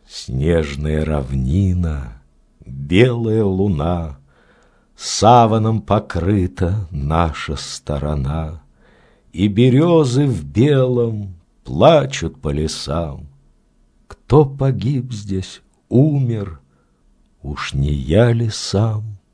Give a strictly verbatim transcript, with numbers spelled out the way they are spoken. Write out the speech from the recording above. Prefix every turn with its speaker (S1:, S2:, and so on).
S1: Снежная равнина, белая луна, саваном покрыта наша сторона, и березы в белом плачут по лесам. Кто погиб здесь, умер, уж не я ли сам?